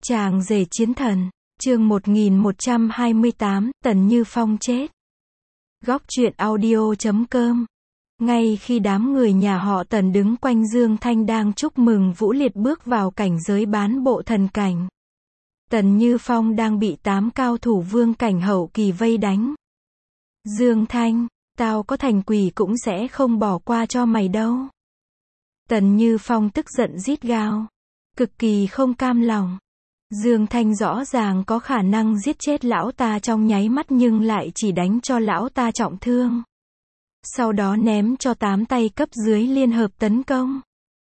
Chàng rể chiến thần, chương 1128, Tần Như Phong chết. Góc truyện audio.com. Ngay khi đám người nhà họ Tần đứng quanh Dương Thanh đang chúc mừng Vũ Liệt bước vào cảnh giới bán bộ thần cảnh, Tần Như Phong đang bị 8 cao thủ vương cảnh hậu kỳ vây đánh. Dương Thanh, tao có thành quỷ cũng sẽ không bỏ qua cho mày đâu. Tần Như Phong tức giận rít gào, cực kỳ không cam lòng. Dương Thanh rõ ràng có khả năng giết chết lão ta trong nháy mắt nhưng lại chỉ đánh cho lão ta trọng thương. Sau đó ném cho 8 tay cấp dưới liên hợp tấn công.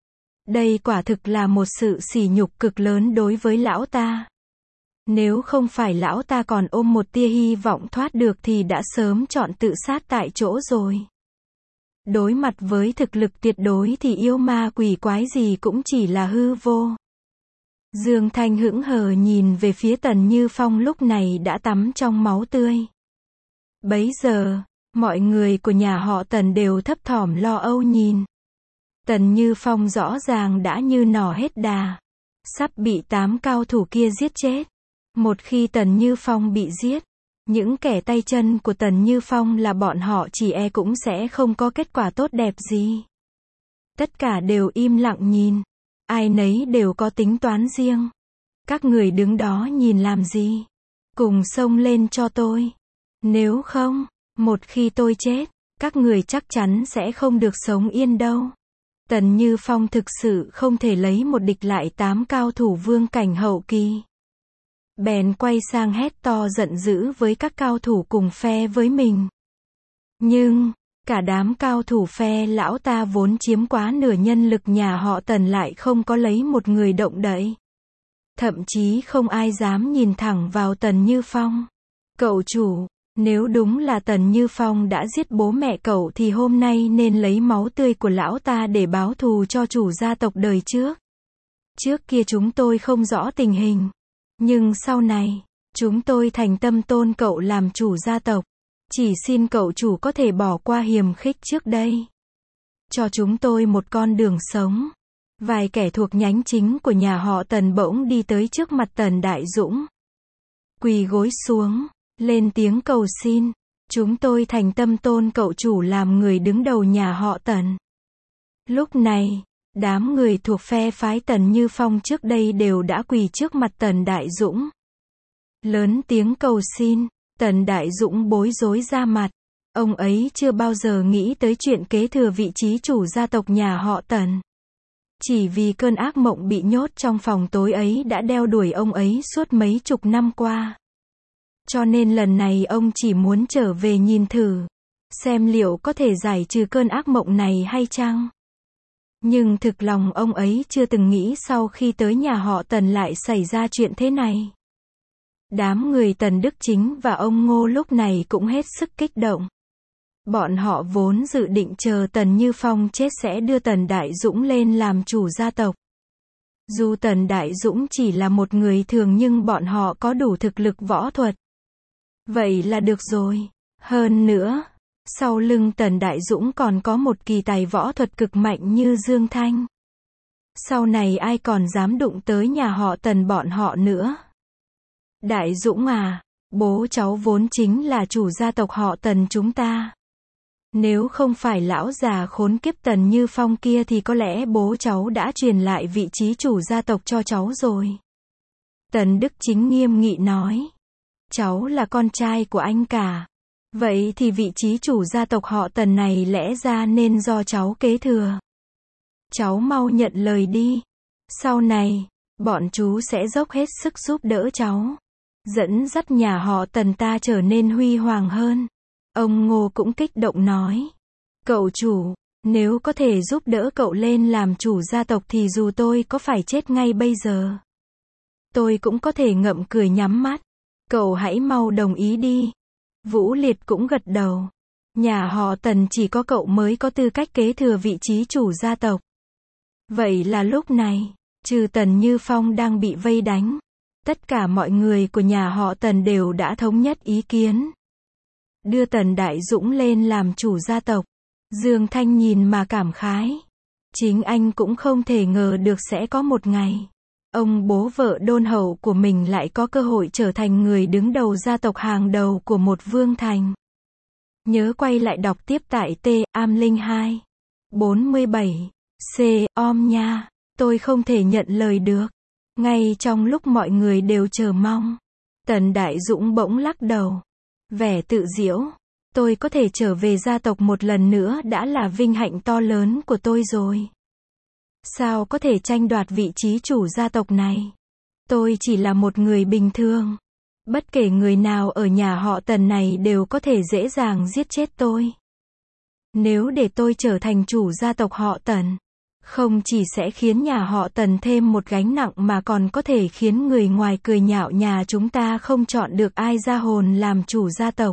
Đây quả thực là một sự sỉ nhục cực lớn đối với lão ta. Nếu không phải lão ta còn ôm một tia hy vọng thoát được thì đã sớm chọn tự sát tại chỗ rồi. Đối mặt với thực lực tuyệt đối thì yêu ma quỷ quái gì cũng chỉ là hư vô. Dương Thanh hững hờ nhìn về phía Tần Như Phong lúc này đã tắm trong máu tươi. Bấy giờ, mọi người của nhà họ Tần đều thấp thỏm lo âu nhìn. Tần Như Phong rõ ràng đã như nỏ hết đà, sắp bị 8 cao thủ kia giết chết. Một khi Tần Như Phong bị giết, những kẻ tay chân của Tần Như Phong là bọn họ chỉ cũng sẽ không có kết quả tốt đẹp gì. Tất cả đều im lặng nhìn. Ai nấy đều có tính toán riêng. Các người đứng đó nhìn làm gì? Cùng xông lên cho tôi. Nếu không, một khi tôi chết, các người chắc chắn sẽ không được sống yên đâu. Tần Như Phong thực sự không thể lấy một địch lại 8 cao thủ vương cảnh hậu kỳ. Bèn quay sang hét to giận dữ với các cao thủ cùng phe với mình. Nhưng, cả đám cao thủ phe lão ta vốn chiếm quá nửa nhân lực nhà họ Tần lại không có lấy một người động đậy. Thậm chí không ai dám nhìn thẳng vào Tần Như Phong. Cậu chủ, nếu đúng là Tần Như Phong đã giết bố mẹ cậu thì hôm nay nên lấy máu tươi của lão ta để báo thù cho chủ gia tộc đời trước. Trước kia chúng tôi không rõ tình hình. Nhưng sau này, chúng tôi thành tâm tôn cậu làm chủ gia tộc. Chỉ xin cậu chủ có thể bỏ qua hiềm khích trước đây. Cho chúng tôi một con đường sống. Vài kẻ thuộc nhánh chính của nhà họ Tần bỗng đi tới trước mặt Tần Đại Dũng. Quỳ gối xuống, lên tiếng cầu xin. Chúng tôi thành tâm tôn cậu chủ làm người đứng đầu nhà họ Tần. Lúc này, đám người thuộc phe phái Tần Như Phong trước đây đều đã quỳ trước mặt Tần Đại Dũng. Lớn tiếng cầu xin. Tần Đại Dũng bối rối ra mặt. Ông ấy chưa bao giờ nghĩ tới chuyện kế thừa vị trí chủ gia tộc nhà họ Tần. Chỉ vì cơn ác mộng bị nhốt trong phòng tối ấy đã đeo đuổi ông ấy suốt mấy chục năm qua. Cho nên lần này ông chỉ muốn trở về nhìn thử, xem liệu có thể giải trừ cơn ác mộng này hay chăng. Nhưng thực lòng ông ấy chưa từng nghĩ sau khi tới nhà họ Tần lại xảy ra chuyện thế này. Đám người Tần Đức Chính và ông Ngô lúc này cũng hết sức kích động. Bọn họ vốn dự định chờ Tần Như Phong chết sẽ đưa Tần Đại Dũng lên làm chủ gia tộc. Dù Tần Đại Dũng chỉ là một người thường nhưng bọn họ có đủ thực lực võ thuật. Vậy là được rồi. Hơn nữa, sau lưng Tần Đại Dũng còn có một kỳ tài võ thuật cực mạnh như Dương Thanh. Sau này ai còn dám đụng tới nhà họ Tần bọn họ nữa. Đại Dũng à, bố cháu vốn chính là chủ gia tộc họ Tần chúng ta. Nếu không phải lão già khốn kiếp Tần Như Phong kia thì có lẽ bố cháu đã truyền lại vị trí chủ gia tộc cho cháu rồi. Tần Đức Chính nghiêm nghị nói. Cháu là con trai của anh cả. Vậy thì vị trí chủ gia tộc họ Tần này lẽ ra nên do cháu kế thừa. Cháu mau nhận lời đi. Sau này, bọn chú sẽ dốc hết sức giúp đỡ cháu. Dẫn dắt nhà họ Tần ta trở nên huy hoàng hơn. Ông Ngô cũng kích động nói. Cậu chủ, nếu có thể giúp đỡ cậu lên làm chủ gia tộc thì dù tôi có phải chết ngay bây giờ, tôi cũng có thể ngậm cười nhắm mắt. Cậu hãy mau đồng ý đi. Vũ Liệt cũng gật đầu. Nhà họ Tần chỉ có cậu mới có tư cách kế thừa vị trí chủ gia tộc. Vậy là lúc này, trừ Tần Như Phong đang bị vây đánh, tất cả mọi người của nhà họ Tần đều đã thống nhất ý kiến. Đưa Tần Đại Dũng lên làm chủ gia tộc. Dương Thanh nhìn mà cảm khái. Chính anh cũng không thể ngờ được sẽ có một ngày ông bố vợ đôn hậu của mình lại có cơ hội trở thành người đứng đầu gia tộc hàng đầu của một vương thành. Nhớ quay lại đọc tiếp tại T-am02. 47. C-om nha. Tôi không thể nhận lời được. Ngay trong lúc mọi người đều chờ mong, Tần Đại Dũng bỗng lắc đầu. Vẻ tự giễu. Tôi có thể trở về gia tộc một lần nữa đã là vinh hạnh to lớn của tôi rồi. Sao có thể tranh đoạt vị trí chủ gia tộc này? Tôi chỉ là một người bình thường. Bất kể người nào ở nhà họ Tần này đều có thể dễ dàng giết chết tôi. Nếu để tôi trở thành chủ gia tộc họ Tần, không chỉ sẽ khiến nhà họ Tần thêm một gánh nặng mà còn có thể khiến người ngoài cười nhạo nhà chúng ta không chọn được ai ra hồn làm chủ gia tộc.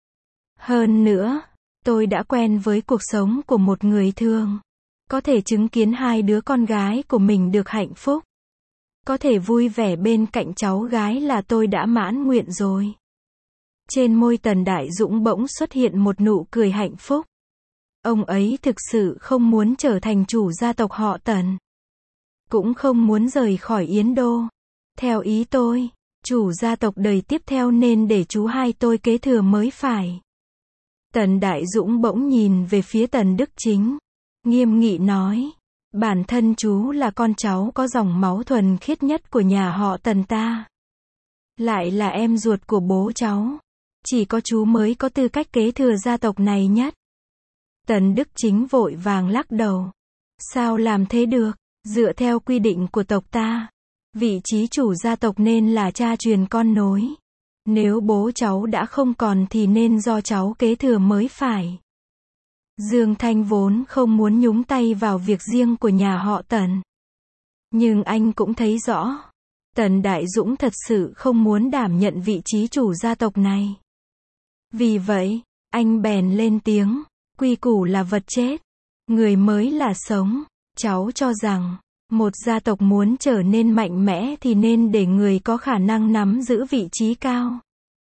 Hơn nữa, tôi đã quen với cuộc sống của một người thường. Có thể chứng kiến hai đứa con gái của mình được hạnh phúc. Có thể vui vẻ bên cạnh cháu gái là tôi đã mãn nguyện rồi. Trên môi Tần Đại Dũng bỗng xuất hiện một nụ cười hạnh phúc. Ông ấy thực sự không muốn trở thành chủ gia tộc họ Tần. Cũng không muốn rời khỏi Yến Đô. Theo ý tôi, chủ gia tộc đời tiếp theo nên để chú hai tôi kế thừa mới phải. Tần Đại Dũng bỗng nhìn về phía Tần Đức Chính. Nghiêm nghị nói. Bản thân chú là con cháu có dòng máu thuần khiết nhất của nhà họ Tần ta. Lại là em ruột của bố cháu. Chỉ có chú mới có tư cách kế thừa gia tộc này nhất. Tần Đức Chính vội vàng lắc đầu. Sao làm thế được? Dựa theo quy định của tộc ta, vị trí chủ gia tộc nên là cha truyền con nối. Nếu bố cháu đã không còn thì nên do cháu kế thừa mới phải. Dương Thanh vốn không muốn nhúng tay vào việc riêng của nhà họ Tần. Nhưng anh cũng thấy rõ, Tần Đại Dũng thật sự không muốn đảm nhận vị trí chủ gia tộc này. Vì vậy, anh bèn lên tiếng, quy củ là vật chết, người mới là sống. Cháu cho rằng, một gia tộc muốn trở nên mạnh mẽ thì nên để người có khả năng nắm giữ vị trí cao.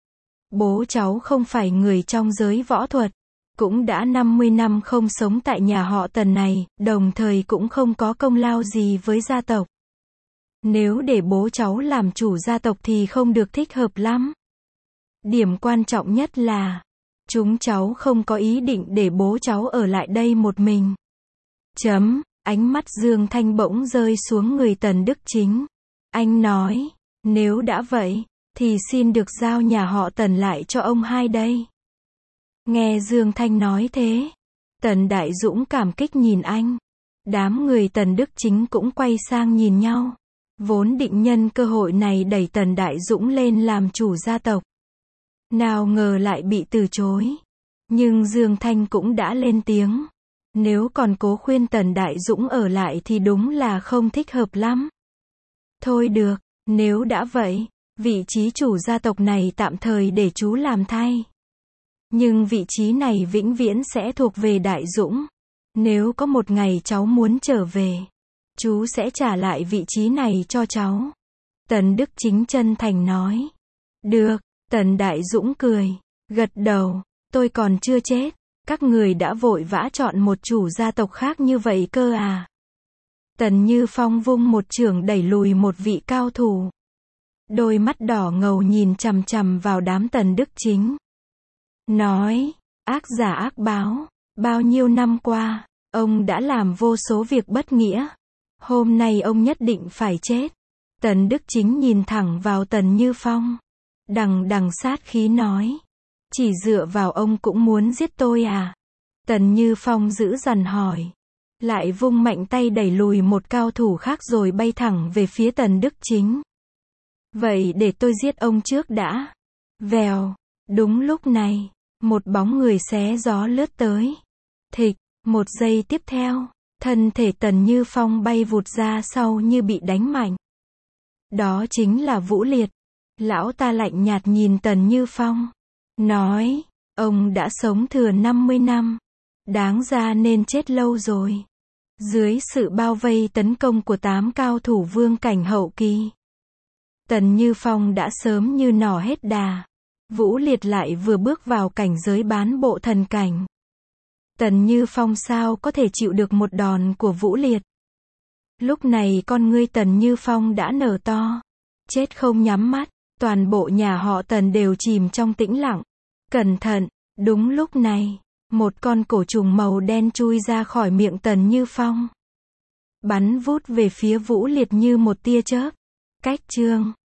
Bố cháu không phải người trong giới võ thuật, cũng đã 50 năm không sống tại nhà họ Tần này, đồng thời cũng không có công lao gì với gia tộc. Nếu để bố cháu làm chủ gia tộc thì không được thích hợp lắm. Điểm quan trọng nhất là, chúng cháu không có ý định để bố cháu ở lại đây một mình. Ánh mắt Dương Thanh bỗng rơi xuống người Tần Đức Chính. Anh nói, nếu đã vậy, thì xin được giao nhà họ Tần lại cho ông hai đây. Nghe Dương Thanh nói thế, Tần Đại Dũng cảm kích nhìn anh. Đám người Tần Đức Chính cũng quay sang nhìn nhau. Vốn định nhân cơ hội này đẩy Tần Đại Dũng lên làm chủ gia tộc. Nào ngờ lại bị từ chối. Nhưng Dương Thanh cũng đã lên tiếng. Nếu còn cố khuyên Tần Đại Dũng ở lại thì đúng là không thích hợp lắm. Thôi được, nếu đã vậy, vị trí chủ gia tộc này tạm thời để chú làm thay. Nhưng vị trí này vĩnh viễn sẽ thuộc về Đại Dũng. Nếu có một ngày cháu muốn trở về, chú sẽ trả lại vị trí này cho cháu. Tần Đức Chính chân thành nói. Được, Tần Đại Dũng cười, gật đầu, tôi còn chưa chết. Các người đã vội vã chọn một chủ gia tộc khác như vậy cơ à? Tần Như Phong vung một chưởng đẩy lùi một vị cao thủ. Đôi mắt đỏ ngầu nhìn chằm chằm vào đám Tần Đức Chính. Nói, ác giả ác báo, bao nhiêu năm qua, ông đã làm vô số việc bất nghĩa. Hôm nay ông nhất định phải chết. Tần Đức Chính nhìn thẳng vào Tần Như Phong. Đằng sát khí nói. Chỉ dựa vào ông cũng muốn giết tôi à? Tần Như Phong giữ dằn hỏi. Lại vung mạnh tay đẩy lùi một cao thủ khác rồi bay thẳng về phía Tần Đức Chính. Vậy để tôi giết ông trước đã. Vèo. Đúng lúc này, một bóng người xé gió lướt tới. Thịch. Một giây tiếp theo, thân thể Tần Như Phong bay vụt ra sau như bị đánh mạnh. Đó chính là Vũ Liệt. Lão ta lạnh nhạt nhìn Tần Như Phong. Nói, ông đã sống thừa 50 năm. Đáng ra nên chết lâu rồi. Dưới sự bao vây tấn công của 8 cao thủ vương cảnh hậu kỳ, Tần Như Phong đã sớm như nỏ hết đà. Vũ Liệt lại vừa bước vào cảnh giới bán bộ thần cảnh. Tần Như Phong sao có thể chịu được một đòn của Vũ Liệt. Lúc này con ngươi Tần Như Phong đã nở to. Chết không nhắm mắt, toàn bộ nhà họ Tần đều chìm trong tĩnh lặng. Cẩn thận, đúng lúc này, một con cổ trùng màu đen chui ra khỏi miệng Tần Như Phong. Bắn vút về phía Vũ Liệt như một tia chớp. Cách chương